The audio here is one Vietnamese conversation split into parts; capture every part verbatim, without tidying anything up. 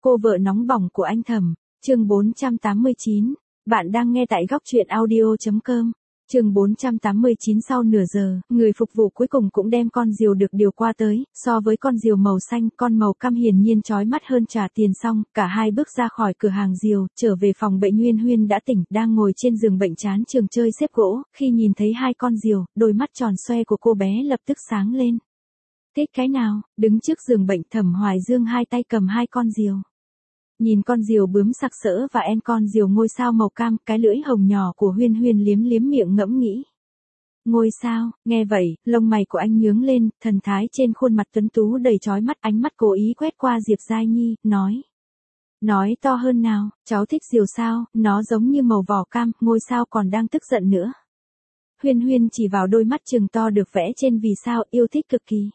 Cô vợ nóng bỏng của anh Thẩm, chương bốn trăm tám mươi chín. Bạn đang nghe tại góc truyện audio chấm com. Chương bốn trăm tám mươi chín. Sau nửa giờ, người phục vụ cuối cùng cũng đem con diều được điều qua tới, so với con diều màu xanh, con màu cam hiển nhiên chói mắt hơn. Trả tiền xong, cả hai bước ra khỏi cửa hàng diều, trở về phòng bệnh. Huyên Huyên đã tỉnh, đang ngồi trên giường bệnh chán trường chơi xếp gỗ, khi nhìn thấy hai con diều, đôi mắt tròn xoe của cô bé lập tức sáng lên. Thích cái nào? Đứng trước giường bệnh, Thẩm Hoài Dương hai tay cầm hai con diều. Nhìn con diều bướm sặc sỡ và en con diều ngôi sao màu cam, cái lưỡi hồng nhỏ của Huyên Huyên liếm liếm miệng ngẫm nghĩ. Ngôi sao, nghe vậy, lông mày của anh nhướng lên, thần thái trên khuôn mặt tuấn tú đầy chói mắt, ánh mắt cố ý quét qua Diệp Giai Nhi, nói. Nói to hơn nào, cháu thích diều sao, nó giống như màu vỏ cam, ngôi sao còn đang tức giận nữa. Huyên Huyên chỉ vào đôi mắt trừng to được vẽ trên vì sao, yêu thích cực kỳ.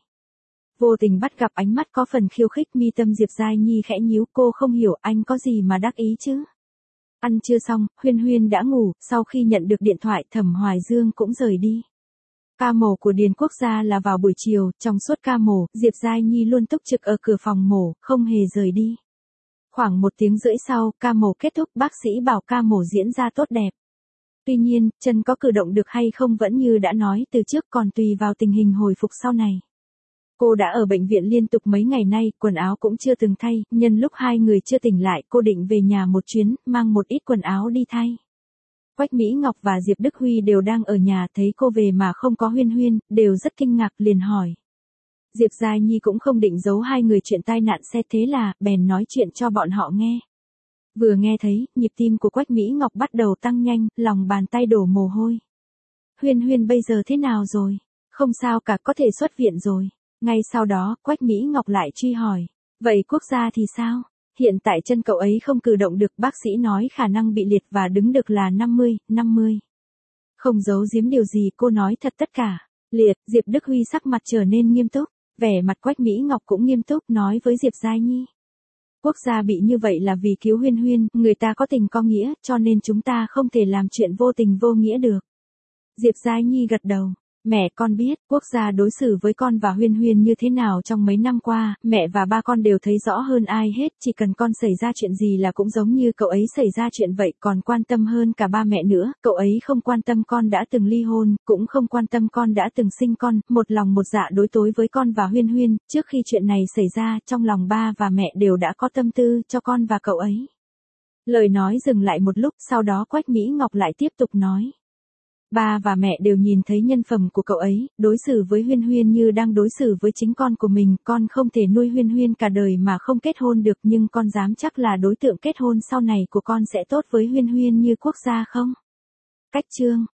Vô tình bắt gặp ánh mắt có phần khiêu khích, mi tâm Diệp Giai Nhi khẽ nhíu, cô không hiểu anh có gì mà đắc ý chứ. Ăn chưa xong, Huyên Huyên đã ngủ, sau khi nhận được điện thoại Thẩm Hoài Dương cũng rời đi. Ca mổ của Điền Quốc gia là vào buổi chiều, trong suốt ca mổ, Diệp Giai Nhi luôn túc trực ở cửa phòng mổ, không hề rời đi. Khoảng một tiếng rưỡi sau, ca mổ kết thúc, bác sĩ bảo ca mổ diễn ra tốt đẹp. Tuy nhiên, chân có cử động được hay không vẫn như đã nói từ trước, còn tùy vào tình hình hồi phục sau này. Cô đã ở bệnh viện liên tục mấy ngày nay, quần áo cũng chưa từng thay, nhân lúc hai người chưa tỉnh lại, cô định về nhà một chuyến, mang một ít quần áo đi thay. Quách Mỹ Ngọc và Diệp Đức Huy đều đang ở nhà, thấy cô về mà không có Huyên Huyên, đều rất kinh ngạc, liền hỏi. Diệp Giai Nhi cũng không định giấu hai người chuyện tai nạn xe, thế là, bèn nói chuyện cho bọn họ nghe. Vừa nghe thấy, nhịp tim của Quách Mỹ Ngọc bắt đầu tăng nhanh, lòng bàn tay đổ mồ hôi. Huyên Huyên bây giờ thế nào rồi? Không sao cả, có thể xuất viện rồi. Ngay sau đó, Quách Mỹ Ngọc lại truy hỏi. Vậy Quốc gia thì sao? Hiện tại chân cậu ấy không cử động được, bác sĩ nói khả năng bị liệt và đứng được là năm mươi, năm mươi. Không giấu giếm điều gì, cô nói thật tất cả. Liệt, Diệp Đức Huy sắc mặt trở nên nghiêm túc, vẻ mặt Quách Mỹ Ngọc cũng nghiêm túc, nói với Diệp Giai Nhi. Quốc gia bị như vậy là vì cứu Huyên Huyên, người ta có tình có nghĩa, cho nên chúng ta không thể làm chuyện vô tình vô nghĩa được. Diệp Giai Nhi gật đầu. Mẹ con biết, Quốc gia đối xử với con và Huyên Huyên như thế nào trong mấy năm qua, mẹ và ba con đều thấy rõ hơn ai hết, chỉ cần con xảy ra chuyện gì là cũng giống như cậu ấy xảy ra chuyện vậy, còn quan tâm hơn cả ba mẹ nữa, cậu ấy không quan tâm con đã từng ly hôn, cũng không quan tâm con đã từng sinh con, một lòng một dạ đối tối với con và Huyên Huyên, trước khi chuyện này xảy ra, trong lòng ba và mẹ đều đã có tâm tư cho con và cậu ấy. Lời nói dừng lại một lúc, sau đó Quách Mỹ Ngọc lại tiếp tục nói. Ba và mẹ đều nhìn thấy nhân phẩm của cậu ấy, đối xử với Huyên Huyên như đang đối xử với chính con của mình, con không thể nuôi Huyên Huyên cả đời mà không kết hôn được, nhưng con dám chắc là đối tượng kết hôn sau này của con sẽ tốt với Huyên Huyên như Quốc gia không? Cách chương